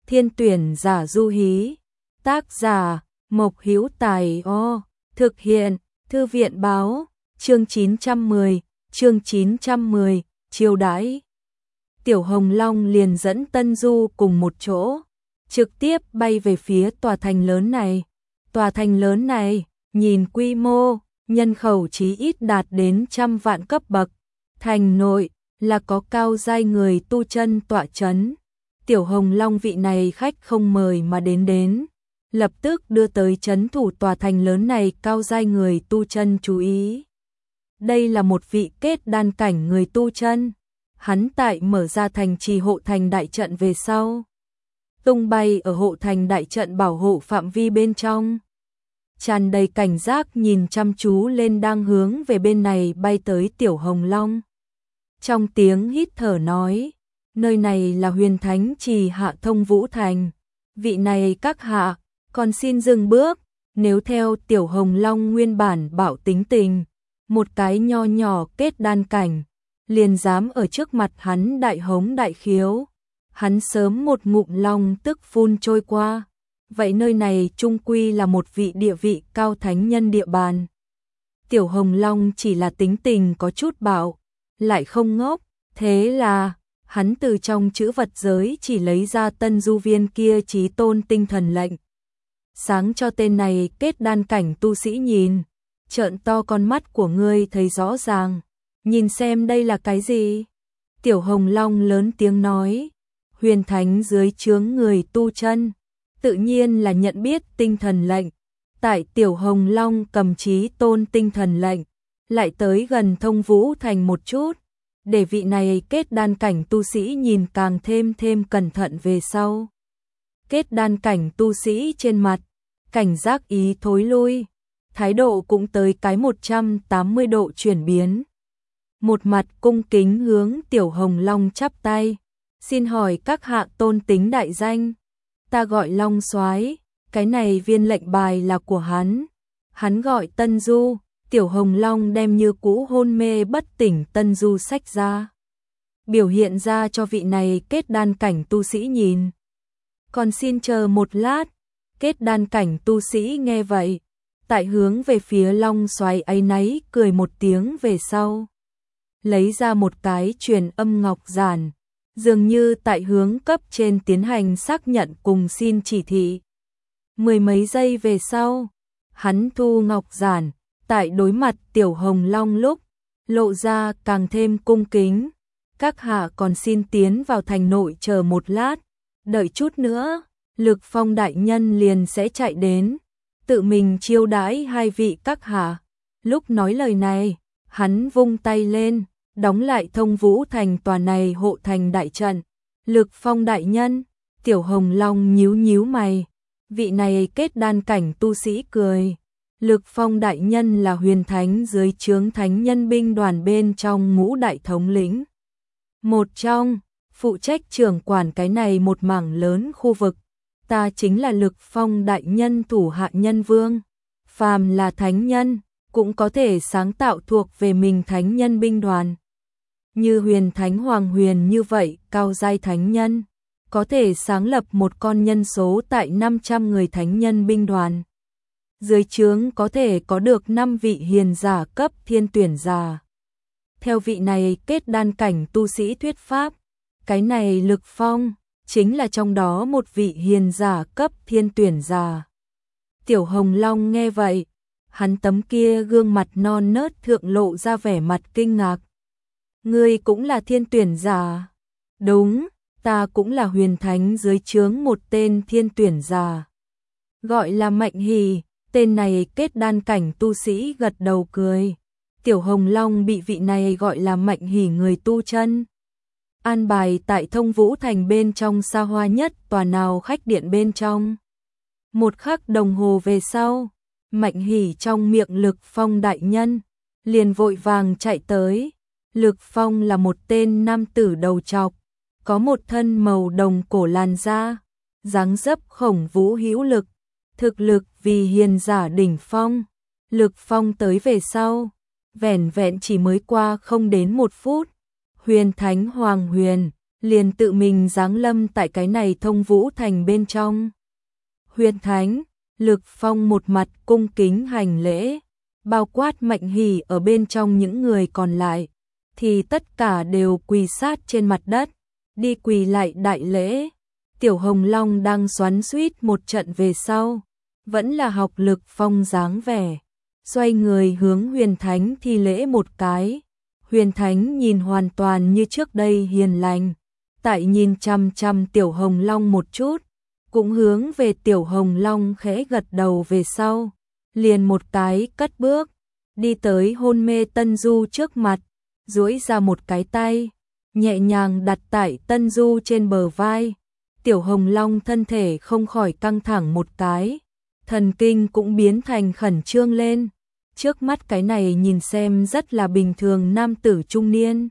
thiên tuyển giả du hí. Tác giả Mộc Hữu Tài. Thực hiện Thư viện báo. Chương 910, chiêu đãi. Tiểu Hồng Long liền dẫn Tân Du cùng một chỗ, trực tiếp bay về phía tòa thành lớn này. Tòa thành lớn này, nhìn quy mô, nhân khẩu chí ít đạt đến 100 vạn cấp bậc. Thành nội là có cao giai người tu chân tọa chấn. Tiểu Hồng Long vị này khách không mời mà đến, lập tức đưa tới trấn thủ tòa thành lớn này cao giai người tu chân chú ý. Đây là một vị kết đan cảnh người tu chân. Hắn tại mở ra thành trì hộ thành đại trận về sau, tung bay ở hộ thành đại trận bảo hộ phạm vi bên trong, tràn đầy cảnh giác nhìn chăm chú lên đang hướng về bên này bay tới Tiểu Hồng Long. Trong tiếng hít thở nói, nơi này là Huyền Thánh Trì hạ Thông Vũ Thành. Vị này các hạ, còn xin dừng bước. Nếu theo Tiểu Hồng Long nguyên bản bảo tính tình, một cái nho nhỏ kết đan cảnh, liền dám ở trước mặt hắn đại hống đại khiếu, hắn sớm một ngụm long tức phun trôi qua. Vậy nơi này chung quy là một vị địa vị cao thánh nhân địa bàn. Tiểu Hồng Long chỉ là tính tình có chút bạo, lại không ngốc, thế là hắn từ trong chữ vật giới chỉ lấy ra Tân Du viên kia chí tôn tinh thần lệnh. Sáng cho tên này kết đan cảnh tu sĩ nhìn, trợn to con mắt của ngươi thấy rõ ràng, nhìn xem đây là cái gì? Tiểu Hồng Long lớn tiếng nói, Huyền Thánh dưới trướng người tu chân, tự nhiên là nhận biết tinh thần lệnh. Tại Tiểu Hồng Long cầm chí tôn tinh thần lệnh, lại tới gần Thông Vũ Thành một chút, để vị này kết đan cảnh tu sĩ nhìn càng thêm cẩn thận về sau. Kết đan cảnh tu sĩ trên mặt, cảnh giác ý thối lui, thái độ cũng tới cái 180 độ chuyển biến. Một mặt cung kính hướng Tiểu Hồng Long chắp tay, xin hỏi các hạ tôn tính đại danh. Ta gọi Long Soái, cái này viên lệnh bài là của hắn. Hắn gọi Tân Du. Tiểu Hồng Long đem như cũ hôn mê bất tỉnh Tân Du xách ra, biểu hiện ra cho vị này kết đan cảnh tu sĩ nhìn. Còn xin chờ một lát. Kết đan cảnh tu sĩ nghe vậy, tại hướng về phía Long Soái ấy nấy cười một tiếng về sau, lấy ra một cái truyền âm ngọc giản, dường như tại hướng cấp trên tiến hành xác nhận cùng xin chỉ thị. Mười mấy giây về sau, hắn thu ngọc giản, tại đối mặt Tiểu Hồng Long lúc, lộ ra càng thêm cung kính. Các hạ còn xin tiến vào thành nội chờ một lát, đợi chút nữa, Lực Phong đại nhân liền sẽ chạy đến, tự mình chiêu đãi hai vị các hạ. Lúc nói lời này, hắn vung tay lên, đóng lại Thông Vũ Thành tòa này hộ thành đại trận. Lực Phong đại nhân. Tiểu Hồng Long nhíu mày, vị này kết đan cảnh tu sĩ cười. Lực Phong đại nhân là Huyền Thánh dưới trướng thánh nhân binh đoàn bên trong ngũ đại thống lĩnh, một trong, phụ trách trưởng quản cái này một mảng lớn khu vực. Ta chính là Lực Phong đại nhân thủ hạ nhân vương. Phàm là thánh nhân, cũng có thể sáng tạo thuộc về mình thánh nhân binh đoàn. Như Huyền Thánh Hoàng Huyền như vậy, cao giai thánh nhân, có thể sáng lập một con nhân số tại 500 người thánh nhân binh đoàn. Dưới trướng có thể có được 5 vị hiền giả cấp thiên tuyển giả. Theo vị này kết đan cảnh tu sĩ thuyết pháp, cái này Lực Phong chính là trong đó một vị hiền giả cấp thiên tuyển giả. Tiểu Hồng Long nghe vậy, hắn tấm kia gương mặt non nớt thượng lộ ra vẻ mặt kinh ngạc. Ngươi cũng là thiên tuyển giả? Đúng, ta cũng là Huyền Thánh dưới trướng một tên thiên tuyển giả. Gọi là Mạnh Hỷ. Tên này kết đan cảnh tu sĩ gật đầu cười. Tiểu Hồng Long bị vị này gọi là Mạnh Hỷ người tu chân an bài tại Thông Vũ Thành bên trong xa hoa nhất tòa nào khách điện bên trong. Một khắc đồng hồ về sau, Mạnh Hỷ trong miệng Lực Phong đại nhân liền vội vàng chạy tới. Lực Phong là một tên nam tử đầu trọc, có một thân màu đồng cổ làn da, dáng dấp khổng vũ hữu lực, thực lực vì hiền giả đỉnh phong. Lực Phong tới về sau, vẻn vẹn chỉ mới qua không đến 1 phút, Huyền Thánh Hoàng Huyền liền tự mình giáng lâm tại cái này Thông Vũ Thành bên trong. Huyền Thánh, Lực Phong một mặt cung kính hành lễ, bao quát Mạnh Hỷ ở bên trong những người còn lại, thì tất cả đều quỳ sát trên mặt đất, đi quỳ lại đại lễ. Tiểu Hồng Long đang xoắn xuýt một trận về sau, vẫn là học Lực Phong dáng vẻ, xoay người hướng Huyền Thánh thi lễ một cái. Huyền Thánh nhìn hoàn toàn như trước đây hiền lành, tại nhìn chăm chăm Tiểu Hồng Long một chút, cũng hướng về Tiểu Hồng Long khẽ gật đầu về sau, liền một cái cất bước, đi tới hôn mê Tân Du trước mặt, duỗi ra một cái tay, nhẹ nhàng đặt tại Tân Du trên bờ vai. Tiểu Hồng Long thân thể không khỏi căng thẳng một cái, thần kinh cũng biến thành khẩn trương lên. Trước mắt cái này nhìn xem rất là bình thường nam tử trung niên,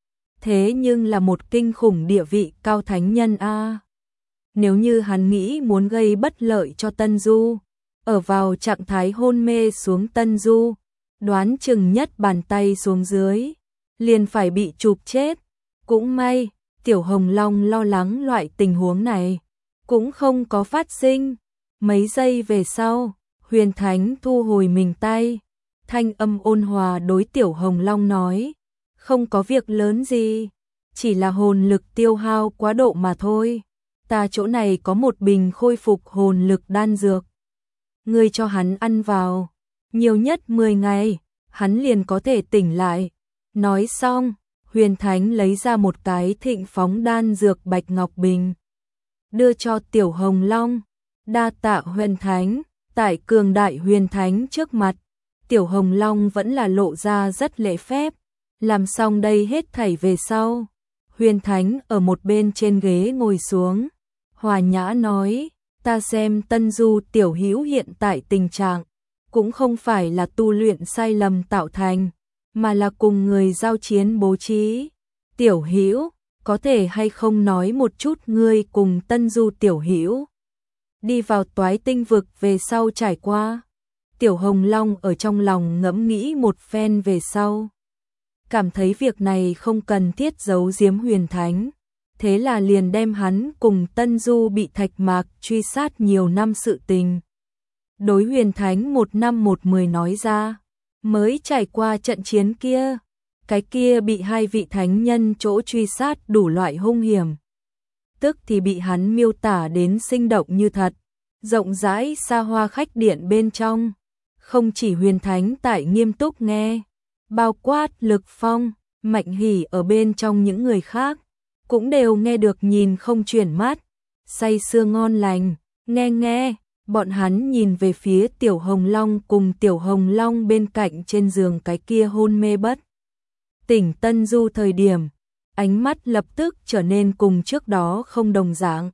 thế nhưng là một kinh khủng địa vị cao thánh nhân a. Nếu như hắn nghĩ muốn gây bất lợi cho Tân Du, ở vào trạng thái hôn mê xuống Tân Du, đoán chừng nhất bàn tay xuống dưới, liền phải bị chụp chết. Cũng may, Tiểu Hồng Long lo lắng loại tình huống này, cũng không có phát sinh. Mấy giây về sau, Huyền Thánh thu hồi mình tay, thanh âm ôn hòa đối Tiểu Hồng Long nói, không có việc lớn gì, chỉ là hồn lực tiêu hao quá độ mà thôi. Ta chỗ này có một bình khôi phục hồn lực đan dược, ngươi cho hắn ăn vào, nhiều nhất 10 ngày, hắn liền có thể tỉnh lại. Nói xong, Huyền Thánh lấy ra một cái thịnh phóng đan dược bạch ngọc bình, đưa cho Tiểu Hồng Long. Đa tạ Huyền Thánh. Tại cường đại Huyền Thánh trước mặt, Tiểu Hồng Long vẫn là lộ ra rất lễ phép. Làm xong đây hết thảy về sau, Huyền Thánh ở một bên trên ghế ngồi xuống, hòa nhã nói, ta xem Tân Du tiểu hữu hiện tại tình trạng, cũng không phải là tu luyện sai lầm tạo thành, mà là cùng người giao chiến bố trí. Tiểu hữu, có thể hay không nói một chút ngươi cùng Tân Du tiểu hữu đi vào Toái Tinh vực về sau trải qua? Tiểu Hồng Long ở trong lòng ngẫm nghĩ một phen về sau, cảm thấy việc này không cần thiết giấu giếm Huyền Thánh, thế là liền đem hắn cùng Tân Du bị Thạch Mạc truy sát nhiều năm sự tình đối Huyền Thánh một năm một mười nói ra. Mới trải qua trận chiến kia, cái kia bị hai vị thánh nhân chỗ truy sát đủ loại hung hiểm, tức thì bị hắn miêu tả đến sinh động như thật, rộng rãi xa hoa khách điện bên trong. Không chỉ Huyền Thánh tại nghiêm túc nghe, bao quát Lực Phong, Mạnh Hỷ ở bên trong những người khác, cũng đều nghe được nhìn không chuyển mắt, say sưa ngon lành. Nghe, bọn hắn nhìn về phía Tiểu Hồng Long cùng Tiểu Hồng Long bên cạnh trên giường cái kia hôn mê bất tỉnh Tân Du thời điểm, ánh mắt lập tức trở nên cùng trước đó không đồng dạng.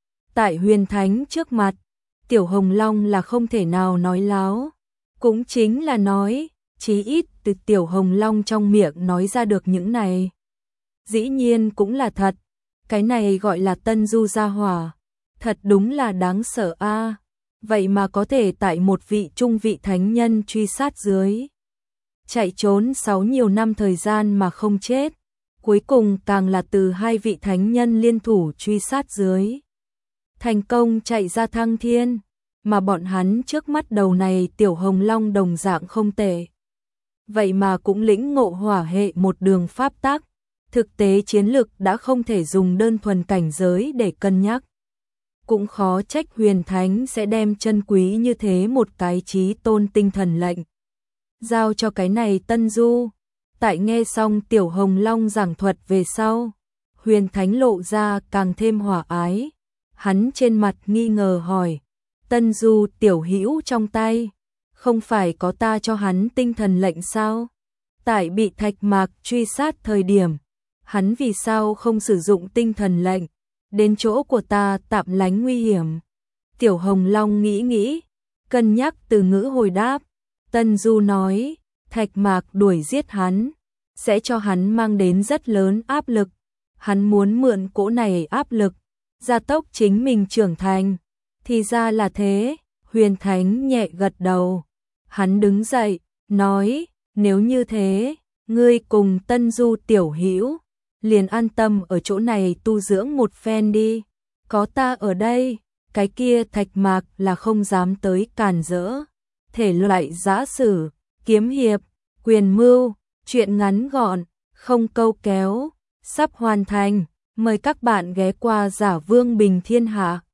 Tại Huyền Thánh trước mặt, Tiểu Hồng Long là không thể nào nói láo, cũng chính là nói, chí ít từ Tiểu Hồng Long trong miệng nói ra được những này, dĩ nhiên cũng là thật. Cái này gọi là Tân Du gia hỏa, thật đúng là đáng sợ a. Vậy mà có thể tại một vị trung vị thánh nhân truy sát dưới, chạy trốn 6 nhiều năm thời gian mà không chết, cuối cùng càng là từ hai vị thánh nhân liên thủ truy sát dưới, thành công chạy ra thăng thiên. Mà bọn hắn trước mắt đầu này Tiểu Hồng Long đồng dạng không tệ, vậy mà cũng lĩnh ngộ hỏa hệ một đường pháp tắc, thực tế chiến lực đã không thể dùng đơn thuần cảnh giới để cân nhắc. Cũng khó trách Huyền Thánh sẽ đem chân quý như thế một cái chí tôn tinh thần lệnh giao cho cái này Tân Du. Tại nghe xong Tiểu Hồng Long giảng thuật về sau, Huyền Thánh lộ ra càng thêm hòa ái, hắn trên mặt nghi ngờ hỏi, Tân Du tiểu hữu trong tay, không phải có ta cho hắn tinh thần lệnh sao? Tại bị Thạch Mạc truy sát thời điểm, hắn vì sao không sử dụng tinh thần lệnh, đến chỗ của ta tạm lánh nguy hiểm? Tiểu Hồng Long nghĩ, cân nhắc từ ngữ hồi đáp. Tân Du nói, Thạch Mạc đuổi giết hắn, sẽ cho hắn mang đến rất lớn áp lực, hắn muốn mượn cỗ này áp lực, gia tốc chính mình trưởng thành. Thì ra là thế. Huyền Thánh nhẹ gật đầu, hắn đứng dậy, nói, nếu như thế, ngươi cùng Tân Du tiểu hữu liền an tâm ở chỗ này tu dưỡng một phen đi, có ta ở đây, cái kia Thạch Mạc là không dám tới cản rỡ. Thể loại giã sử, kiếm hiệp, quyền mưu, truyện ngắn gọn, không câu kéo, sắp hoàn thành, mời các bạn ghé qua Giả Vương Bình Thiên Hạ.